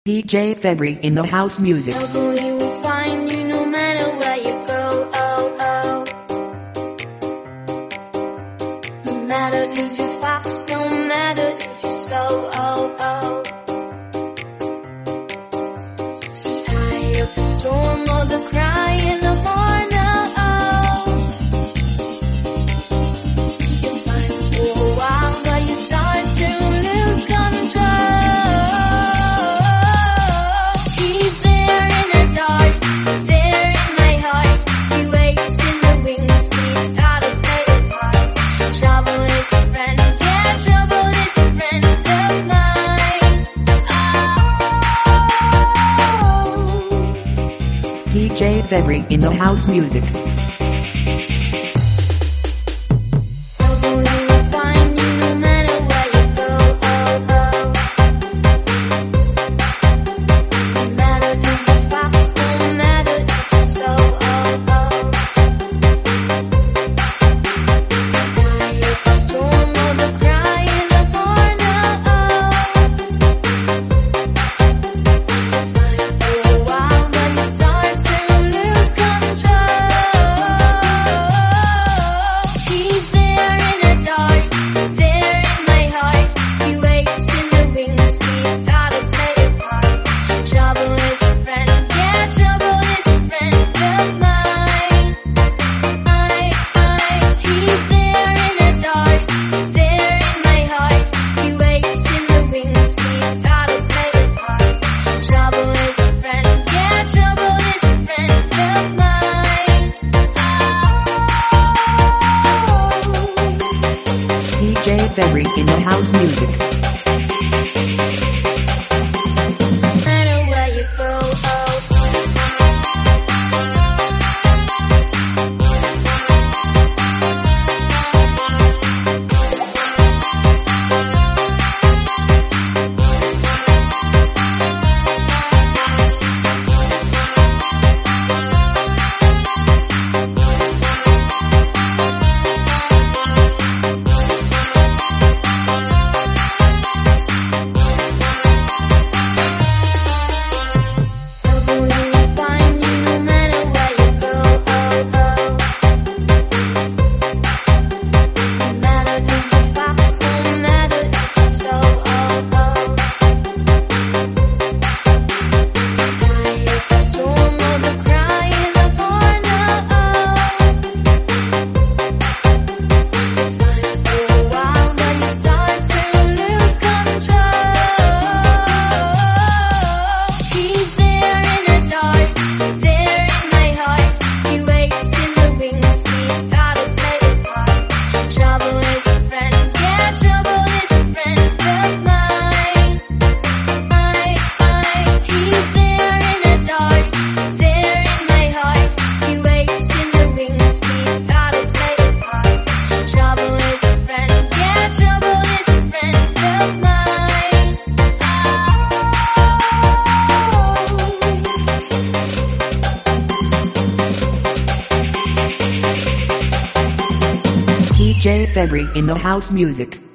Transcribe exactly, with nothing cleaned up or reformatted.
D J February in the house music. Trouble you will find you no matter where you go. Oh, oh. No matter if you're fast, no matter if you're slow. Oh, oh. The eye of the storm or the cry in the morning. Oh, you'll find for a while, but you start to lose control. He's there in the dark, he's there in my heart. He waits in the wings, he's got a better part. Trouble is a friend, yeah, trouble is a friend of mine. Oh. D J February in the house music. Trouble you will find you no matter where you go. Oh, oh. No matter if you're fast, no matter if you're slow. Oh, oh. The storm or the cry in the morning. Oh, for a while, but you start to lose control. He's there in the dark, he's there in my heart. He waits in the wings, he's got a better part. Trouble is a friend, yeah, trouble is a friend of mine. I, I, he's there in the dark, he's there in my heart. He waits in the wings, he's got a better part. Trouble is a friend, yeah, trouble is a friend of mine. D J February in the house music. No matter where you go, oh. Trouble you will find you no matter where you go. Oh, oh. No matter if you're fast, no matter if you're slow. Oh, oh. The storm or the cry in the morning. Oh, for a while, but you start to lose control. He's there in the dark, he's there in my heart. He waits in the wings, he's got a better part. Trouble is a friend, yeah, trouble is a friend of mine. I, I, he's there in the dark, he's there in my heart. He waits in the wings, he's got a better part. Trouble is a friend, yeah, trouble is a friend of mine. D J February in the house music.